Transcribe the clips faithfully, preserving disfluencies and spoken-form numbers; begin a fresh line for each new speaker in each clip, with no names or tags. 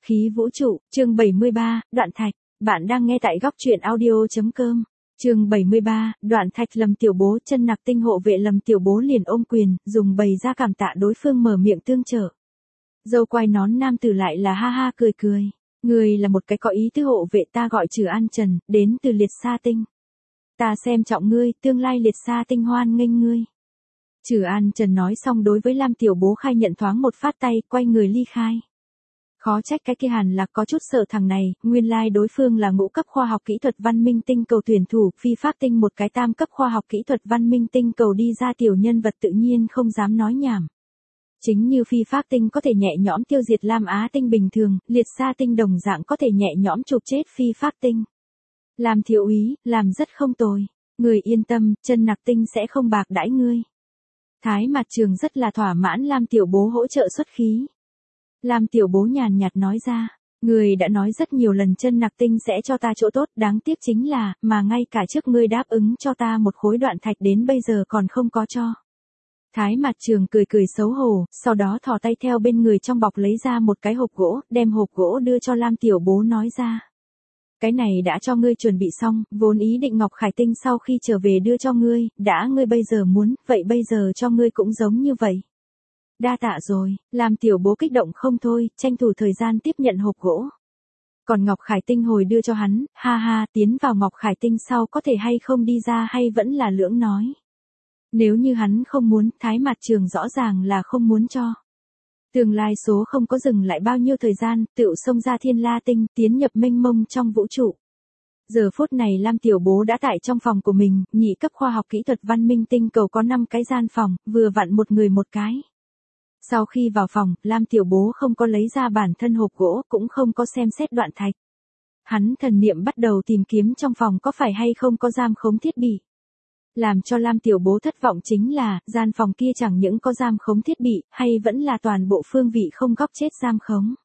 Khí vũ trụ, chương bảy mươi ba, Đoạn Thạch. Bạn đang nghe tại góc truyện audio.com. Chương bảy mươi ba, Đoạn Thạch. Lâm Tiểu Bố. Chân nặc tinh hộ vệ Lâm Tiểu Bố liền ôm quyền, dùng bày ra cảm tạ đối phương mở miệng tương trợ. Dâu quai nón nam tử lại là ha ha cười cười. Người là một cái có ý tứ hộ vệ, ta gọi Trừ An Trần, đến từ Liệt Sa Tinh. Ta xem trọng ngươi, tương lai Liệt Sa Tinh hoan nghênh ngươi. Trừ An Trần nói xong đối với Lam Tiểu Bố khai nhận thoáng một phát tay, quay người ly khai. Khó trách cái kia Hàn Lạc có chút sợ thằng này, nguyên lai đối phương là ngũ cấp khoa học kỹ thuật văn minh tinh cầu tuyển thủ, phi pháp tinh một cái tam cấp khoa học kỹ thuật văn minh tinh cầu đi ra tiểu nhân vật tự nhiên không dám nói nhảm. Chính như phi pháp tinh có thể nhẹ nhõm tiêu diệt Lam Á tinh bình thường, Liệt Sa Tinh đồng dạng có thể nhẹ nhõm chụp chết phi pháp tinh. Làm thiếu úy, làm rất không tồi. Người yên tâm, chân nặc tinh sẽ không bạc đãi ngươi. Thái Mạt Trường rất là thỏa mãn Lam Tiểu Bố hỗ trợ xuất khí. Lam Tiểu Bố nhàn nhạt nói ra, người đã nói rất nhiều lần chân nặc tinh sẽ cho ta chỗ tốt, đáng tiếc chính là, mà ngay cả trước ngươi đáp ứng cho ta một khối đoạn thạch đến bây giờ còn không có cho. Thái Mạt Trường cười cười xấu hổ, sau đó thò tay theo bên người trong bọc lấy ra một cái hộp gỗ, đem hộp gỗ đưa cho Lam Tiểu Bố nói ra. Cái này đã cho ngươi chuẩn bị xong, vốn ý định Ngọc Khải Tinh sau khi trở về đưa cho ngươi, đã ngươi bây giờ muốn, vậy bây giờ cho ngươi cũng giống như vậy. Đa tạ rồi, Lam Tiểu Bố kích động không thôi, tranh thủ thời gian tiếp nhận hộp gỗ. Còn Ngọc Khải Tinh hồi đưa cho hắn, ha ha, tiến vào Ngọc Khải Tinh sau có thể hay không đi ra hay vẫn là lưỡng nói. Nếu như hắn không muốn, Thái Mạt Trường rõ ràng là không muốn cho. Tương lai số không có dừng lại bao nhiêu thời gian, tựu xông ra Thiên La Tinh, tiến nhập mênh mông trong vũ trụ. Giờ phút này Lam Tiểu Bố đã tại trong phòng của mình, nhị cấp khoa học kỹ thuật văn minh tinh cầu có năm cái gian phòng, vừa vặn một người một cái. Sau khi vào phòng, Lam Tiểu Bố không có lấy ra bản thân hộp gỗ, cũng không có xem xét đoạn thạch. Hắn thần niệm bắt đầu tìm kiếm trong phòng có phải hay không có giam khống thiết bị. Làm cho Lam Tiểu Bố thất vọng chính là, gian phòng kia chẳng những có giam khống thiết bị, hay vẫn là toàn bộ phương vị không góc chết giam khống.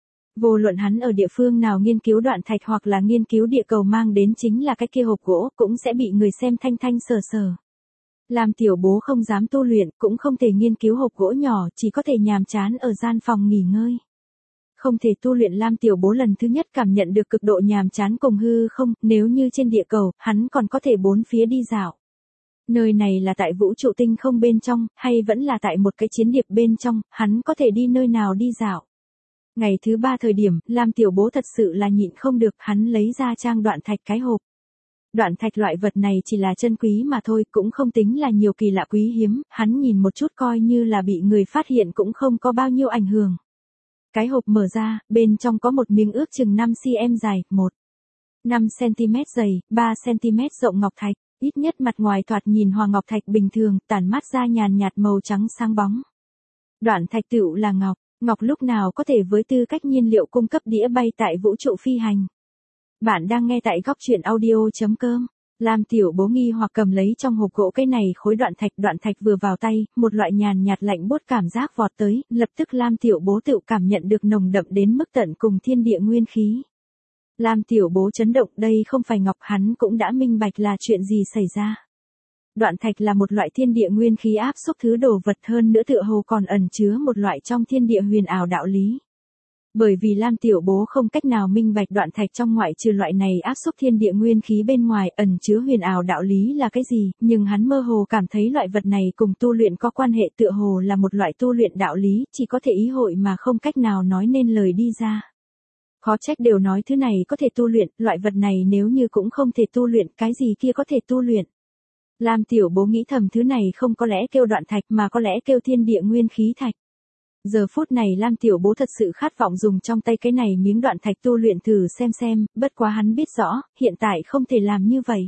Vô luận hắn ở địa phương nào nghiên cứu đoạn thạch hoặc là nghiên cứu địa cầu mang đến chính là cái kia hộp gỗ, cũng sẽ bị người xem thanh thanh sờ sờ. Lam Tiểu Bố không dám tu luyện, cũng không thể nghiên cứu hộp gỗ nhỏ, chỉ có thể nhàm chán ở gian phòng nghỉ ngơi. Không thể tu luyện. Lam Tiểu Bố lần thứ nhất cảm nhận được cực độ nhàm chán cùng hư không, nếu như trên địa cầu, hắn còn có thể bốn phía đi dạo. Nơi này là tại vũ trụ tinh không bên trong, hay vẫn là tại một cái chiến điệp bên trong, hắn có thể đi nơi nào đi dạo. Ngày thứ ba thời điểm, Lam Tiểu Bố thật sự là nhịn không được, hắn lấy ra trang đoạn thạch cái hộp. Đoạn thạch loại vật này chỉ là chân quý mà thôi, cũng không tính là nhiều kỳ lạ quý hiếm, hắn nhìn một chút coi như là bị người phát hiện cũng không có bao nhiêu ảnh hưởng. Cái hộp mở ra, bên trong có một miếng ước chừng năm xăng-ti-mét dài, một phẩy năm xăng-ti-mét dày, ba xăng-ti-mét rộng ngọc thạch, ít nhất mặt ngoài thoạt nhìn hoàng ngọc thạch bình thường, tản mát ra nhàn nhạt màu trắng sáng bóng. Đoạn thạch tựu là ngọc, ngọc lúc nào có thể với tư cách nhiên liệu cung cấp đĩa bay tại vũ trụ phi hành. Bạn đang nghe tại góc truyện audio.com. Lam Tiểu Bố nghi hoặc cầm lấy trong hộp gỗ cái này khối đoạn thạch, đoạn thạch vừa vào tay, một loại nhàn nhạt lạnh buốt cảm giác vọt tới, lập tức Lam Tiểu Bố tự cảm nhận được nồng đậm đến mức tận cùng thiên địa nguyên khí. Lam Tiểu Bố chấn động, đây không phải ngọc, hắn cũng đã minh bạch là chuyện gì xảy ra. Đoạn thạch là một loại thiên địa nguyên khí áp xúc thứ đồ vật, hơn nữa tựa hồ còn ẩn chứa một loại trong thiên địa huyền ảo đạo lý. Bởi vì Lam Tiểu Bố không cách nào minh bạch đoạn thạch trong ngoại trừ loại này áp xúc thiên địa nguyên khí bên ngoài ẩn chứa huyền ảo đạo lý là cái gì, nhưng hắn mơ hồ cảm thấy loại vật này cùng tu luyện có quan hệ, tựa hồ là một loại tu luyện đạo lý, chỉ có thể ý hội mà không cách nào nói nên lời đi ra. Khó trách đều nói thứ này có thể tu luyện, loại vật này nếu như cũng không thể tu luyện, cái gì kia có thể tu luyện. Lam Tiểu Bố nghĩ thầm thứ này không có lẽ kêu đoạn thạch mà có lẽ kêu thiên địa nguyên khí thạch. Giờ phút này Lam Tiểu Bố thật sự khát vọng dùng trong tay cái này miếng đoạn thạch tu luyện thử xem xem, bất quá hắn biết rõ, hiện tại không thể làm như vậy.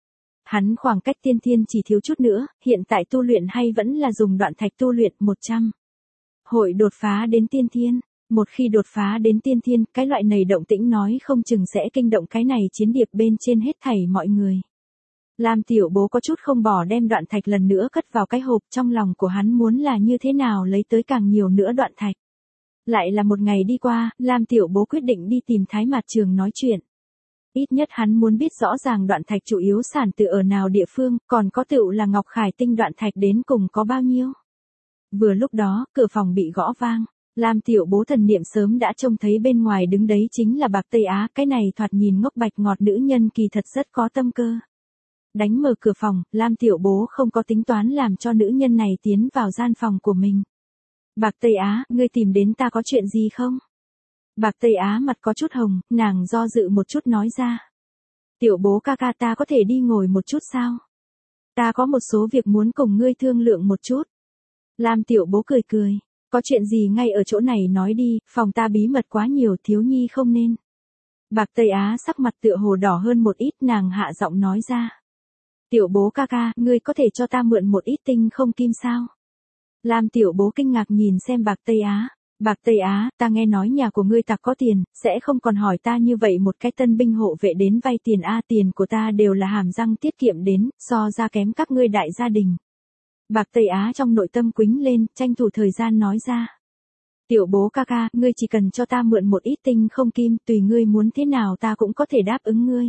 Hắn khoảng cách tiên thiên chỉ thiếu chút nữa, hiện tại tu luyện hay vẫn là dùng đoạn thạch tu luyện một trăm. Hội đột phá đến tiên thiên. Một khi đột phá đến tiên thiên, cái loại này động tĩnh nói không chừng sẽ kinh động cái này chiến điệp bên trên hết thảy mọi người. Lam Tiểu Bố có chút không bỏ đem đoạn thạch lần nữa cất vào cái hộp, trong lòng của hắn muốn là như thế nào lấy tới càng nhiều nữa đoạn thạch. Lại là một ngày đi qua, Lam Tiểu Bố quyết định đi tìm Thái Mạt Trường nói chuyện. Ít nhất hắn muốn biết rõ ràng đoạn thạch chủ yếu sản từ ở nào địa phương, còn có tựu là Ngọc Khải Tinh đoạn thạch đến cùng có bao nhiêu. Vừa lúc đó, cửa phòng bị gõ vang. Lam Tiểu Bố thần niệm sớm đã trông thấy bên ngoài đứng đấy chính là Bạc Tây Á, cái này thoạt nhìn ngốc bạch ngọt nữ nhân kỳ thật rất có tâm cơ. Đánh mở cửa phòng, Lam Tiểu Bố không có tính toán làm cho nữ nhân này tiến vào gian phòng của mình. Bạc Tây Á, ngươi tìm đến ta có chuyện gì không? Bạc Tây Á mặt có chút hồng, nàng do dự một chút nói ra. Tiểu Bố ca ca, ta có thể đi ngồi một chút sao? Ta có một số việc muốn cùng ngươi thương lượng một chút. Lam Tiểu Bố cười cười. Có chuyện gì ngay ở chỗ này nói đi, phòng ta bí mật quá nhiều, thiếu nhi không nên. Bạc Tây Á sắc mặt tựa hồ đỏ hơn một ít, nàng hạ giọng nói ra. Tiểu Bố ca ca, ngươi có thể cho ta mượn một ít tinh không kim sao? Lam Tiểu Bố kinh ngạc nhìn xem Bạc Tây Á. Bạc Tây Á, ta nghe nói nhà của ngươi tặc có tiền, sẽ không còn hỏi ta như vậy một cái tân binh hộ vệ đến vay tiền a, tiền của ta đều là hàm răng tiết kiệm đến, so ra kém các ngươi đại gia đình. Bạc Tây Á trong nội tâm quính lên, tranh thủ thời gian nói ra. Tiểu Bố ca ca, ngươi chỉ cần cho ta mượn một ít tinh không kim, tùy ngươi muốn thế nào ta cũng có thể đáp ứng ngươi.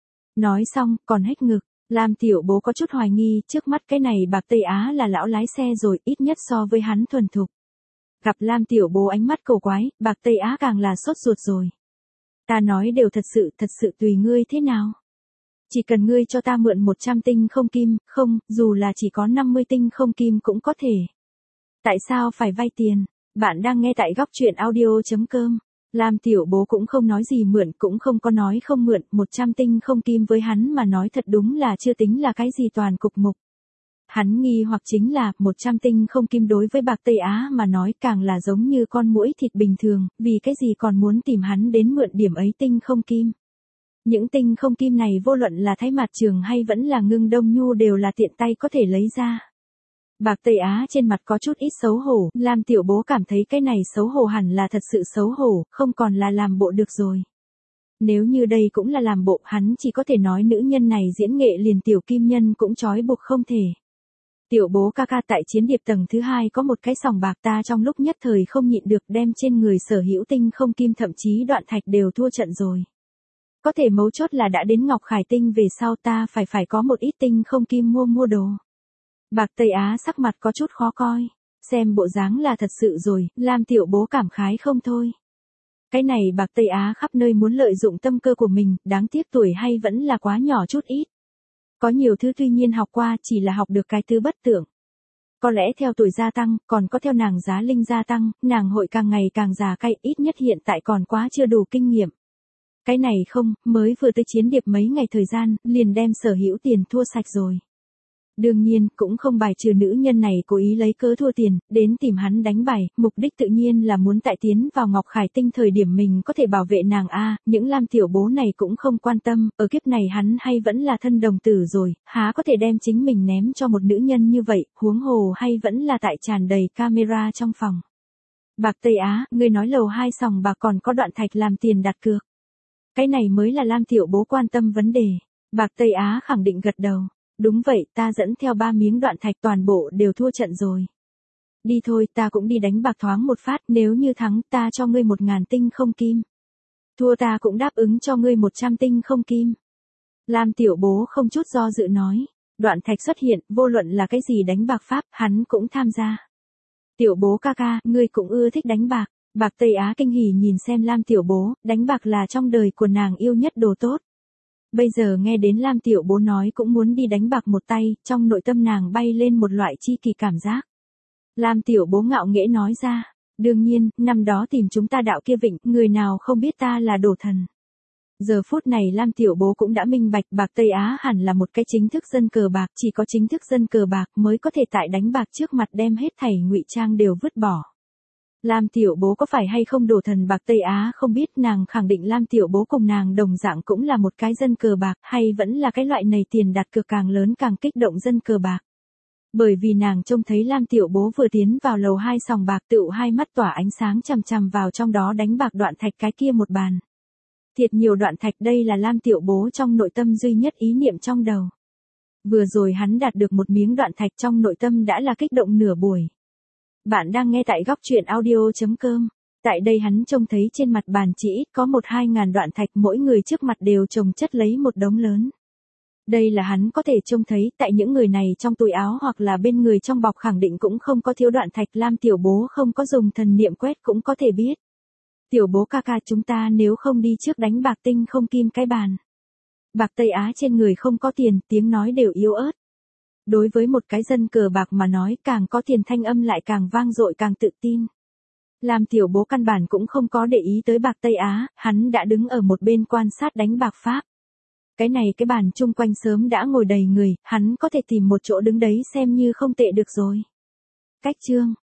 Nói xong, còn hét ngực. Lam Tiểu Bố có chút hoài nghi, trước mắt cái này Bạc Tây Á là lão lái xe rồi, ít nhất so với hắn thuần thục. Gặp Lam Tiểu Bố ánh mắt cầu quái, Bạc Tây Á càng là sốt ruột rồi. Ta nói đều thật sự, thật sự tùy ngươi thế nào. Chỉ cần ngươi cho ta mượn một trăm tinh không kim, không, dù là chỉ có năm mươi tinh không kim cũng có thể. Tại sao phải vay tiền? Bạn đang nghe tại góc truyện audio chấm com. Lam Tiểu Bố cũng không nói gì mượn, cũng không có nói không mượn, một trăm tinh không kim với hắn mà nói thật đúng là chưa tính là cái gì toàn cục mục. Hắn nghi hoặc chính là, một trăm tinh không kim đối với Bạc Tây Á mà nói càng là giống như con muỗi thịt bình thường, vì cái gì còn muốn tìm hắn đến mượn điểm ấy tinh không kim. Những tinh không kim này vô luận là Thái Mạt Trường hay vẫn là Ngưng Đông Nhu đều là tiện tay có thể lấy ra. Bạc Tây Á trên mặt có chút ít xấu hổ, Lam Tiểu Bố cảm thấy cái này xấu hổ hẳn là thật sự xấu hổ, không còn là làm bộ được rồi. Nếu như đây cũng là làm bộ, hắn chỉ có thể nói nữ nhân này diễn nghệ liền tiểu kim nhân cũng trói buộc không thể. Tiểu Bố ca ca, tại chiến điệp tầng thứ hai có một cái sòng bạc, ta trong lúc nhất thời không nhịn được đem trên người sở hữu tinh không kim thậm chí đoạn thạch đều thua trận rồi. Có thể mấu chốt là đã đến Ngọc Khải Tinh về sau ta phải phải có một ít tinh không kim mua mua đồ. Bạc Tây Á sắc mặt có chút khó coi, xem bộ dáng là thật sự rồi, Lam Tiểu Bố cảm khái không thôi. Cái này Bạc Tây Á khắp nơi muốn lợi dụng tâm cơ của mình, đáng tiếc tuổi hay vẫn là quá nhỏ chút ít. Có nhiều thứ tuy nhiên học qua, chỉ là học được cái thứ bất tưởng. Có lẽ theo tuổi gia tăng, còn có theo nàng giá linh gia tăng, nàng hội càng ngày càng già cay, ít nhất hiện tại còn quá chưa đủ kinh nghiệm. Cái này không, mới vừa tới chiến điệp mấy ngày thời gian, liền đem sở hữu tiền thua sạch rồi. Đương nhiên, cũng không bài trừ nữ nhân này cố ý lấy cớ thua tiền, đến tìm hắn đánh bài, mục đích tự nhiên là muốn tại tiến vào Ngọc Khải Tinh thời điểm mình có thể bảo vệ nàng a, những Lam Tiểu Bố này cũng không quan tâm, ở kiếp này hắn hay vẫn là thân đồng tử rồi, há có thể đem chính mình ném cho một nữ nhân như vậy, huống hồ hay vẫn là tại tràn đầy camera trong phòng. Bạc Tây Á, ngươi nói lầu hai sòng bạc còn có đoạn thạch làm tiền đặt cược. Cái này mới là Lam Tiểu Bố quan tâm vấn đề. Bạc Tây Á khẳng định gật đầu. Đúng vậy, ta dẫn theo ba miếng đoạn thạch toàn bộ đều thua trận rồi. Đi thôi, ta cũng đi đánh bạc thoáng một phát, nếu như thắng ta cho ngươi một ngàn tinh không kim. Thua ta cũng đáp ứng cho ngươi một trăm tinh không kim. Lam Tiểu Bố không chút do dự nói. Đoạn thạch xuất hiện, vô luận là cái gì đánh bạc pháp, hắn cũng tham gia. Tiểu Bố ca ca, ngươi cũng ưa thích đánh bạc. Bạc Tây Á kinh hỉ nhìn xem Lam Tiểu Bố, đánh bạc là trong đời của nàng yêu nhất đồ tốt. Bây giờ nghe đến Lam Tiểu Bố nói cũng muốn đi đánh bạc một tay, trong nội tâm nàng bay lên một loại chi kỳ cảm giác. Lam Tiểu Bố ngạo nghễ nói ra, đương nhiên, năm đó tìm chúng ta đạo kia vịnh, người nào không biết ta là đồ thần. Giờ phút này Lam Tiểu Bố cũng đã minh bạch, Bạc Tây Á hẳn là một cái chính thức dân cờ bạc, chỉ có chính thức dân cờ bạc mới có thể tại đánh bạc trước mặt đem hết thảy ngụy trang đều vứt bỏ. Lam Tiểu Bố có phải hay không đồ thần Bạc Tây Á không biết, nàng khẳng định Lam Tiểu Bố cùng nàng đồng dạng cũng là một cái dân cờ bạc, hay vẫn là cái loại này tiền đặt cược càng lớn càng kích động dân cờ bạc. Bởi vì nàng trông thấy Lam Tiểu Bố vừa tiến vào lầu hai sòng bạc tựu hai mắt tỏa ánh sáng chằm chằm vào trong đó đánh bạc đoạn thạch cái kia một bàn. Thiệt nhiều đoạn thạch, đây là Lam Tiểu Bố trong nội tâm duy nhất ý niệm trong đầu. Vừa rồi hắn đạt được một miếng đoạn thạch trong nội tâm đã là kích động nửa buổi. Bạn đang nghe tại góc truyện audio chấm com. Tại đây hắn trông thấy trên mặt bàn chỉ ít có một hai ngàn đoạn thạch, mỗi người trước mặt đều chồng chất lấy một đống lớn. Đây là hắn có thể trông thấy, tại những người này trong túi áo hoặc là bên người trong bọc khẳng định cũng không có thiếu đoạn thạch lam, tiểu bố không có dùng thần niệm quét cũng có thể biết. Tiểu bố ca ca, chúng ta nếu không đi trước đánh bạc tinh không kim cái bàn. Bạc Tây Á trên người không có tiền, tiếng nói đều yếu ớt. Đối với một cái dân cờ bạc mà nói, càng có tiền thanh âm lại càng vang dội, càng tự tin. Lam tiểu bố căn bản cũng không có để ý tới bạc Tây Á, hắn đã đứng ở một bên quan sát đánh bạc pháp. Cái này cái bàn chung quanh sớm đã ngồi đầy người, hắn có thể tìm một chỗ đứng đấy xem như không tệ được rồi. Cách chương